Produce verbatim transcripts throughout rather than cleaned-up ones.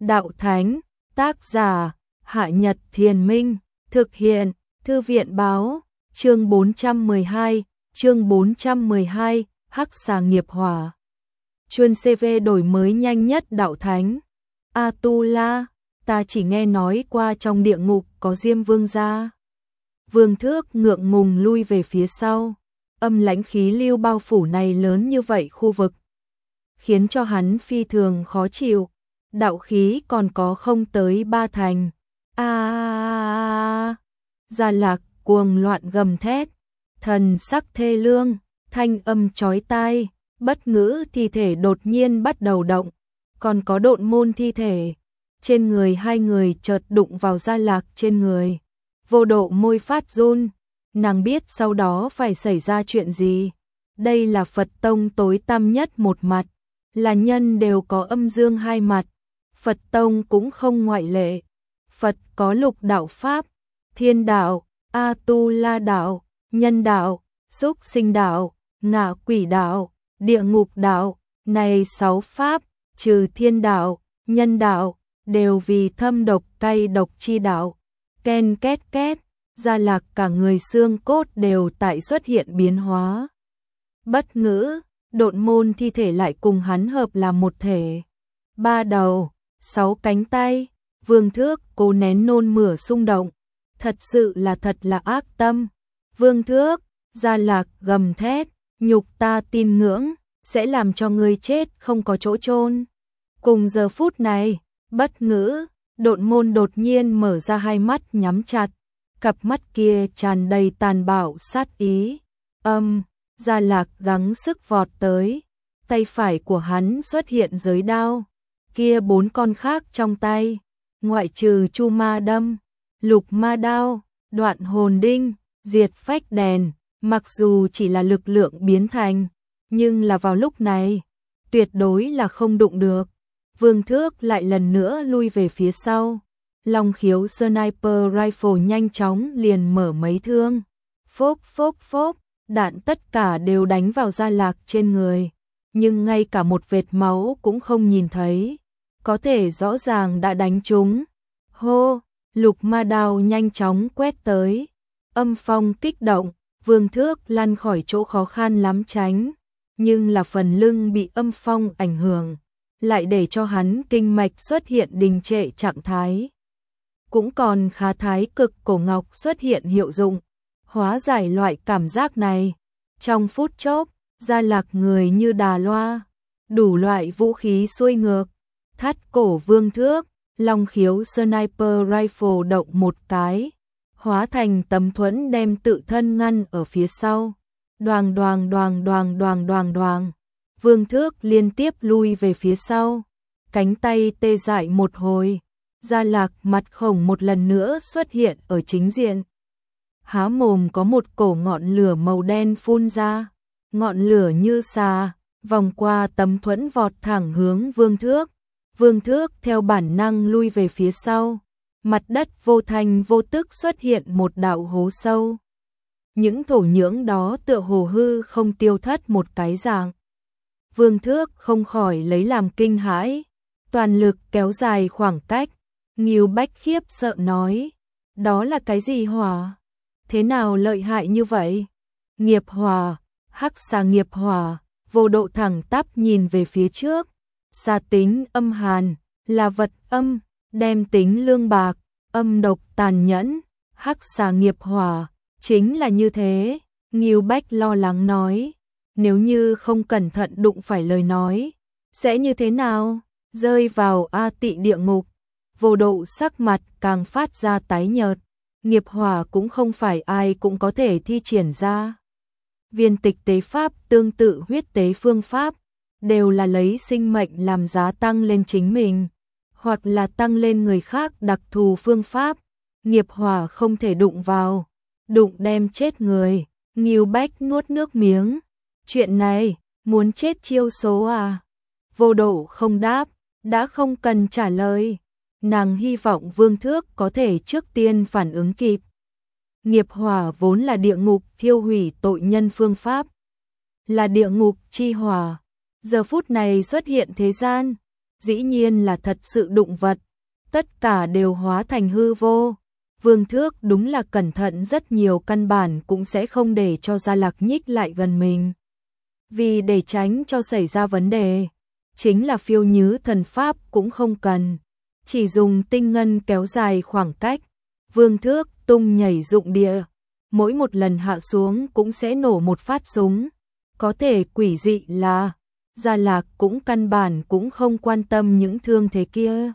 Đạo Thánh, tác giả, Hạ Nhật Thiền Minh, thực hiện, Thư viện báo, chương bốn trăm mười hai, chương bốn trăm mười hai, Hắc Xà Nghiệp Hỏa. Chuyên xê vê đổi mới nhanh nhất Đạo Thánh. Atula, ta chỉ nghe nói qua trong địa ngục có Diêm Vương gia. Vương Thước ngượng ngùng lui về phía sau, âm lãnh khí lưu bao phủ này lớn như vậy khu vực, khiến cho hắn phi thường khó chịu. Đạo khí còn có không tới ba thành. A à, Gia Lạc cuồng loạn gầm thét, thần sắc thê lương, thanh âm chói tai, bất ngữ thi thể đột nhiên bắt đầu động, còn có độn môn thi thể. Trên người hai người chợt đụng vào Gia Lạc trên người. Vô Độ môi phát run, nàng biết sau đó phải xảy ra chuyện gì. Đây là Phật tông tối tăm nhất một mặt, là nhân đều có âm dương hai mặt. Phật tông cũng không ngoại lệ. Phật có lục đạo pháp, thiên đạo, Atula đạo, nhân đạo, súc sinh đạo, ngạ quỷ đạo, địa ngục đạo. Này sáu pháp, trừ thiên đạo, nhân đạo, đều vì thâm độc cay độc chi đạo. Ken két két, Gia Lạc cả người xương cốt đều tại xuất hiện biến hóa. Bất ngữ, độn môn thi thể lại cùng hắn hợp làm một thể. Ba đầu, sáu cánh tay, Vương Thước cố nén nôn mửa xung động. Thật sự là thật là ác tâm. Vương Thước, Gia Lạc gầm thét, nhục ta tin ngưỡng, sẽ làm cho ngươi chết không có chỗ chôn. Cùng giờ phút này, bất ngữ, độn môn đột nhiên mở ra hai mắt nhắm chặt, cặp mắt kia tràn đầy tàn bạo sát ý. Âm, Gia Lạc gắng sức vọt tới, tay phải của hắn xuất hiện giới đao, kia bốn con khác trong tay, ngoại trừ Chu Ma Đâm, Lục Ma Đao, Đoạn Hồn Đinh, Diệt Phách Đèn, mặc dù chỉ là lực lượng biến thành, nhưng là vào lúc này, tuyệt đối là không đụng được. Vương Thước lại lần nữa lui về phía sau. Long khiếu sniper rifle nhanh chóng liền mở mấy thương. Phốc phốc phốc, đạn tất cả đều đánh vào Gia Lạc trên người, nhưng ngay cả một vệt máu cũng không nhìn thấy. Có thể rõ ràng đã đánh trúng. Hô, Lục Ma Đao nhanh chóng quét tới. Âm phong kích động, Vương Thước lăn khỏi chỗ khó khăn lắm tránh, nhưng là phần lưng bị âm phong ảnh hưởng, lại để cho hắn kinh mạch xuất hiện đình trệ trạng thái. Cũng còn khá thái cực cổ ngọc xuất hiện hiệu dụng, hóa giải loại cảm giác này. Trong phút chốc, Gia Lạc người như đà loa, đủ loại vũ khí xuôi ngược. Thắt cổ Vương Thước, long khiếu sniper rifle động một cái, hóa thành tấm thuẫn đem tự thân ngăn ở phía sau. Đoàng đoàng đoàng đoàng đoàng đoàng đoàng. Vương Thước liên tiếp lui về phía sau, cánh tay tê dại một hồi. Gia Lạc mặt khổng một lần nữa xuất hiện ở chính diện. Há mồm có một cổ ngọn lửa màu đen phun ra, ngọn lửa như xà, vòng qua tấm thuẫn vọt thẳng hướng Vương Thước. Vương Thước theo bản năng lui về phía sau, mặt đất vô thanh vô tức xuất hiện một đạo hố sâu. Những thổ nhưỡng đó tựa hồ hư không tiêu thất một cái dạng. Vương Thước không khỏi lấy làm kinh hãi, toàn lực kéo dài khoảng cách. Ngưu Bách khiếp sợ nói, đó là cái gì hỏa? Thế nào lợi hại như vậy? Nghiệp hỏa, Hắc Xà nghiệp hỏa. Vô Độ thẳng tắp nhìn về phía trước. Xà tính âm hàn, là vật âm, đem tính lương bạc, âm độc tàn nhẫn. Hắc Xà nghiệp hỏa, chính là như thế. Ngưu Bách lo lắng nói, nếu như không cẩn thận đụng phải lời nói, sẽ như thế nào? Rơi vào A Tị địa ngục. Vô Độ sắc mặt càng phát ra tái nhợt. Nghiệp hỏa cũng không phải ai cũng có thể thi triển ra. Viên tịch tế pháp tương tự huyết tế phương pháp, đều là lấy sinh mệnh làm giá tăng lên chính mình, hoặc là tăng lên người khác đặc thù phương pháp. Nghiệp hỏa không thể đụng vào, đụng đem chết người. Ngưu Bách nuốt nước miếng. Chuyện này, muốn chết chiêu số à? Vô Độ không đáp, đã không cần trả lời. Nàng hy vọng Vương Thước có thể trước tiên phản ứng kịp. Nghiệp hỏa vốn là địa ngục thiêu hủy tội nhân phương pháp, là địa ngục chi hỏa. Giờ phút này xuất hiện thế gian, dĩ nhiên là thật sự đụng vật, tất cả đều hóa thành hư vô. Vương Thước đúng là cẩn thận rất nhiều, căn bản cũng sẽ không để cho Gia Lạc nhích lại gần mình. Vì để tránh cho xảy ra vấn đề, chính là phiêu nhứ thần pháp cũng không cần, chỉ dùng tinh ngân kéo dài khoảng cách. Vương Thước tung nhảy dụng địa, mỗi một lần hạ xuống cũng sẽ nổ một phát súng. Có thể quỷ dị là Gia Lạc cũng căn bản cũng không quan tâm những thương thế kia.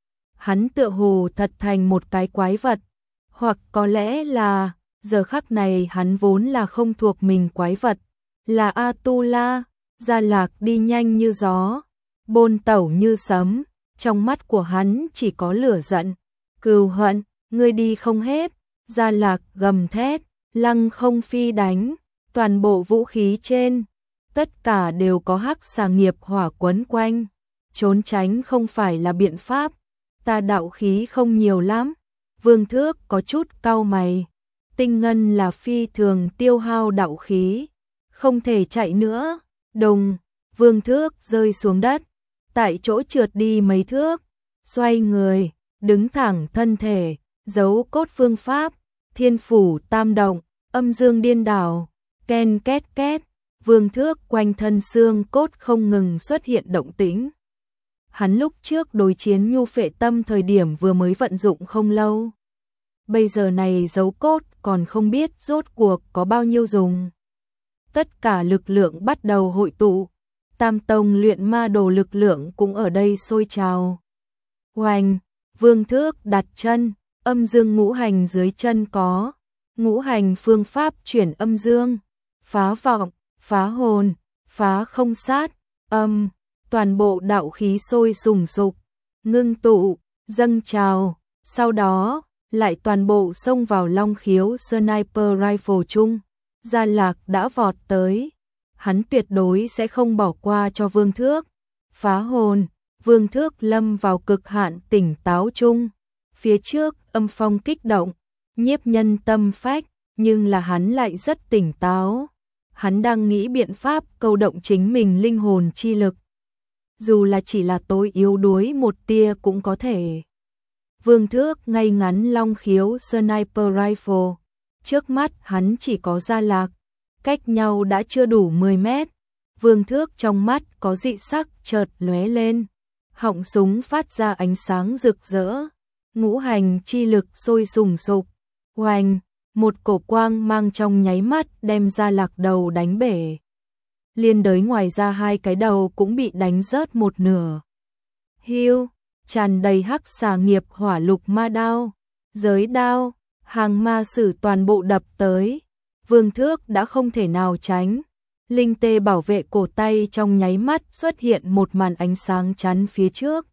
Hắn tựa hồ thật thành một cái quái vật, hoặc có lẽ là giờ khắc này hắn vốn là không thuộc mình quái vật, là Atula. Gia Lạc đi nhanh như gió, bôn tẩu như sấm, trong mắt của hắn chỉ có lửa giận, cừu hận. Ngươi đi không hết. Gia Lạc gầm thét, lăng không phi đánh, toàn bộ vũ khí trên tất cả đều có hắc xà nghiệp hỏa quấn quanh, trốn tránh không phải là biện pháp, ta đạo khí không nhiều lắm. Vương Thước có chút cau mày, tinh ngân là phi thường tiêu hao đạo khí, không thể chạy nữa. Đùng, Vương Thước rơi xuống đất, tại chỗ trượt đi mấy thước, xoay người, đứng thẳng thân thể, dấu cốt phương pháp, thiên phủ tam động, âm dương điên đảo, ken két két. Vương Thước quanh thân xương cốt không ngừng xuất hiện động tĩnh. Hắn lúc trước đối chiến nhu phệ tâm thời điểm vừa mới vận dụng không lâu. Bây giờ này dấu cốt còn không biết rốt cuộc có bao nhiêu dùng. Tất cả lực lượng bắt đầu hội tụ, tam tông luyện ma đồ lực lượng cũng ở đây sôi trào. Oanh, Vương Thước đặt chân, âm dương ngũ hành dưới chân có, ngũ hành phương pháp chuyển âm dương, phá vọng, phá hồn, phá không sát, âm, toàn bộ đạo khí sôi sùng sục, ngưng tụ, dâng trào, sau đó lại toàn bộ xông vào long khiếu sniper rifle chung. Gia Lạc đã vọt tới, hắn tuyệt đối sẽ không bỏ qua cho Vương Thước. Phá hồn, Vương Thước lâm vào cực hạn tỉnh táo chung, phía trước âm phong kích động, nhiếp nhân tâm phách, nhưng là hắn lại rất tỉnh táo. Hắn đang nghĩ biện pháp câu động chính mình linh hồn chi lực. Dù là chỉ là tối yếu đuối một tia cũng có thể. Vương Thước ngay ngắn long khiếu sniper rifle, trước mắt hắn chỉ có Gia Lạc, cách nhau đã chưa đủ mười mét. Vương Thước trong mắt có dị sắc chợt lóe lên, họng súng phát ra ánh sáng rực rỡ, ngũ hành chi lực sôi sùng sục. Oanh, một cổ quang mang trong nháy mắt đem Gia Lạc đầu đánh bể. Liên đới ngoài ra hai cái đầu cũng bị đánh rớt một nửa. Hiu, tràn đầy hắc xà nghiệp hỏa lục ma đao, giới đao, hàng ma sử toàn bộ đập tới. Vương Thước đã không thể nào tránh. Linh tê bảo vệ cổ tay trong nháy mắt xuất hiện một màn ánh sáng chắn phía trước.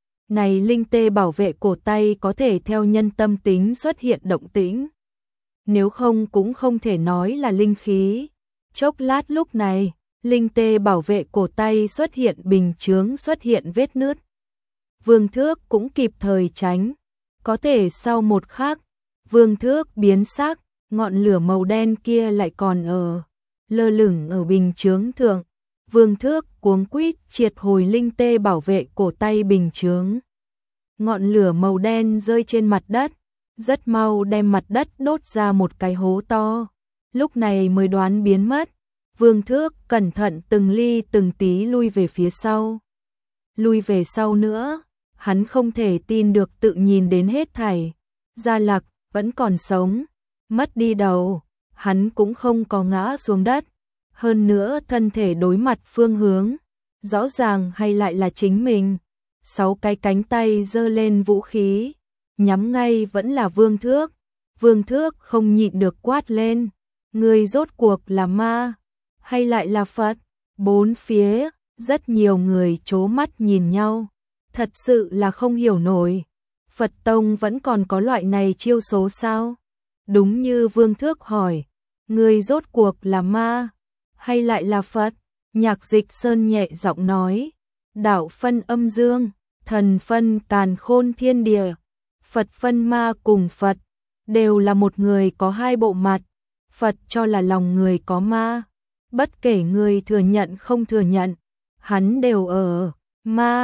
Này linh tê bảo vệ cổ tay có thể theo nhân tâm tính xuất hiện động tĩnh. Nếu không cũng không thể nói là linh khí. Chốc lát lúc này, linh tê bảo vệ cổ tay xuất hiện bình chướng, xuất hiện vết nứt. Vương Thước cũng kịp thời tránh. Có thể sau một khắc, Vương Thước biến sắc, ngọn lửa màu đen kia lại còn ở, lơ lửng ở bình chướng thượng. Vương Thước cuống quýt triệt hồi linh tê bảo vệ cổ tay bình chướng. Ngọn lửa màu đen rơi trên mặt đất, rất mau đem mặt đất đốt ra một cái hố to. Lúc này mới đoán biến mất. Vương Thước cẩn thận từng ly từng tí lui về phía sau. Lui về sau nữa, hắn không thể tin được tự nhìn đến hết thảy. Gia Lạc vẫn còn sống, mất đi đầu, hắn cũng không có ngã xuống đất. Hơn nữa thân thể đối mặt phương hướng, rõ ràng hay lại là chính mình. Sáu cái cánh tay giơ lên vũ khí, nhắm ngay vẫn là Vương Thước. Vương Thước không nhịn được quát lên, người rốt cuộc là ma, hay lại là Phật? Bốn phía, rất nhiều người trố mắt nhìn nhau, thật sự là không hiểu nổi. Phật Tông vẫn còn có loại này chiêu số sao? Đúng như Vương Thước hỏi, người rốt cuộc là ma, hay lại là Phật? Nhạc Dịch Sơn nhẹ giọng nói, đạo phân âm dương, thần phân càn khôn thiên địa, Phật phân ma cùng Phật, đều là một người có hai bộ mặt. Phật cho là lòng người có ma, bất kể người thừa nhận không thừa nhận, hắn đều ở ma,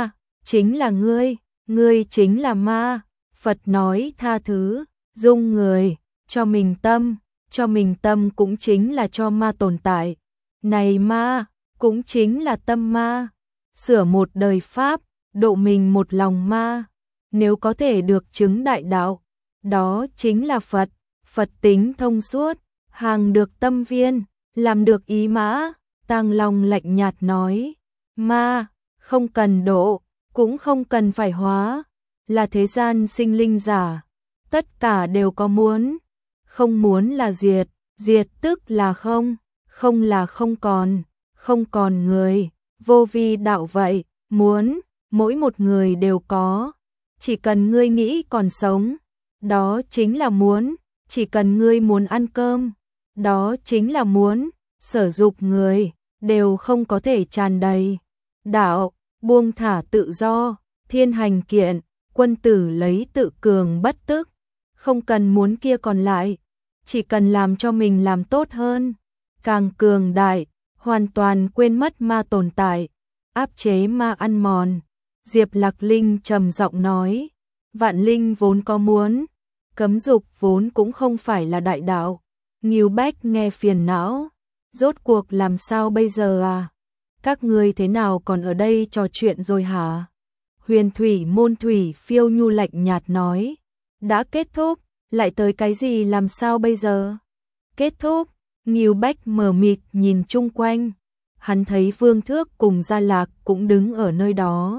chính là ngươi, ngươi chính là ma. Phật nói tha thứ, dung người, cho mình tâm, cho mình tâm cũng chính là cho ma tồn tại. Này ma, cũng chính là tâm ma. Sửa một đời Pháp, độ mình một lòng ma. Nếu có thể được chứng đại đạo, đó chính là Phật. Phật tính thông suốt, hàng được tâm viên, làm được ý mã. Tàng Long lạnh nhạt nói, ma, không cần độ, cũng không cần phải hóa, là thế gian sinh linh giả, tất cả đều có muốn, không muốn là diệt, diệt tức là không, không là không còn, không còn người, vô vi đạo vậy, muốn, mỗi một người đều có, chỉ cần ngươi nghĩ còn sống, đó chính là muốn, chỉ cần ngươi muốn ăn cơm, đó chính là muốn, sở dục người, đều không có thể tràn đầy. Đạo, buông thả tự do, thiên hành kiện, quân tử lấy tự cường bất tức, không cần muốn kia còn lại, chỉ cần làm cho mình làm tốt hơn, càng cường đại, hoàn toàn quên mất ma tồn tại, áp chế ma ăn mòn. Diệp Lạc Linh trầm giọng nói, vạn linh vốn có muốn, cấm dục vốn cũng không phải là đại đạo. Ngưu Bách nghe phiền não, rốt cuộc làm sao bây giờ à? Các ngươi thế nào còn ở đây trò chuyện rồi hả? Huyền Thủy Môn Thủy Phiêu Nhu lạnh nhạt nói, đã kết thúc, lại tới cái gì làm sao bây giờ? Kết thúc, Ngưu Bách mờ mịt nhìn chung quanh, hắn thấy Vương Thước cùng Gia Lạc cũng đứng ở nơi đó.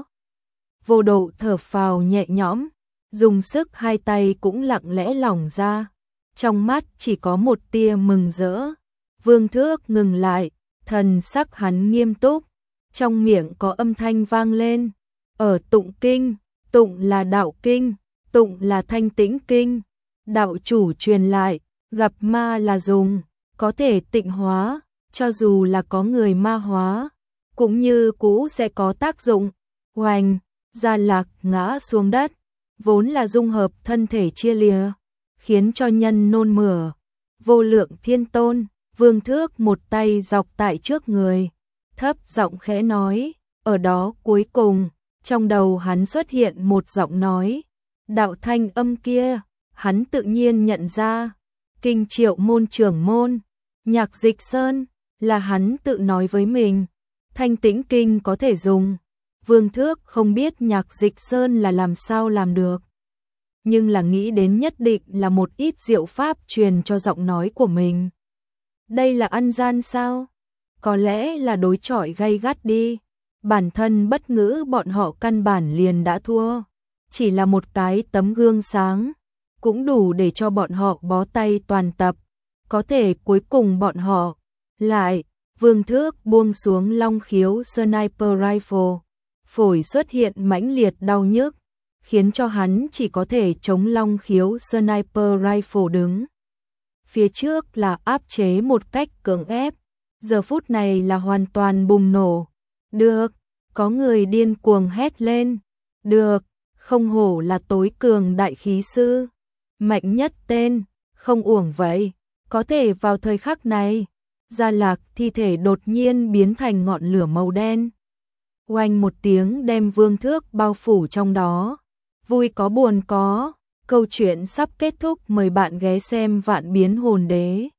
Vô Độ thở phào nhẹ nhõm, dùng sức hai tay cũng lặng lẽ lỏng ra, trong mắt chỉ có một tia mừng rỡ. Vương Thước ngừng lại, thần sắc hắn nghiêm túc, trong miệng có âm thanh vang lên, ở tụng kinh, tụng là đạo kinh, tụng là thanh tĩnh kinh, đạo chủ truyền lại, gặp ma là dùng, có thể tịnh hóa, cho dù là có người ma hóa, cũng như cũ sẽ có tác dụng. Oanh, Gia Lạc ngã xuống đất, vốn là dung hợp thân thể chia lìa, khiến cho nhân nôn mửa. Vô Lượng Thiên Tôn, Vương Thước một tay dọc tại trước người, thấp giọng khẽ nói, ở đó cuối cùng, trong đầu hắn xuất hiện một giọng nói, đạo thanh âm kia, hắn tự nhiên nhận ra, Kinh Triệu Môn trưởng môn, Nhạc Dịch Sơn, là hắn tự nói với mình, thanh tĩnh kinh có thể dùng. Vương Thước không biết Nhạc Dịch Sơn là làm sao làm được, nhưng là nghĩ đến nhất định là một ít diệu pháp truyền cho giọng nói của mình. Đây là ăn gian sao? Có lẽ là đối chọi gay gắt đi. Bản thân bất ngữ bọn họ căn bản liền đã thua. Chỉ là một cái tấm gương sáng, cũng đủ để cho bọn họ bó tay toàn tập. Có thể cuối cùng bọn họ lại, Vương Thước buông xuống long khiếu sniper rifle, phổi xuất hiện mãnh liệt đau nhức, khiến cho hắn chỉ có thể chống long khiếu sniper rifle đứng. Phía trước là áp chế một cách cưỡng ép, giờ phút này là hoàn toàn bùng nổ. Được, có người điên cuồng hét lên. Được, không hổ là tối cường đại khí sư, mạnh nhất tên, không uổng vậy, có thể vào thời khắc này. Gia Lạc thi thể đột nhiên biến thành ngọn lửa màu đen. Oanh một tiếng đem Vương Thước bao phủ trong đó. Vui có buồn có, câu chuyện sắp kết thúc, mời bạn ghé xem Vạn Biến Hồn Đế.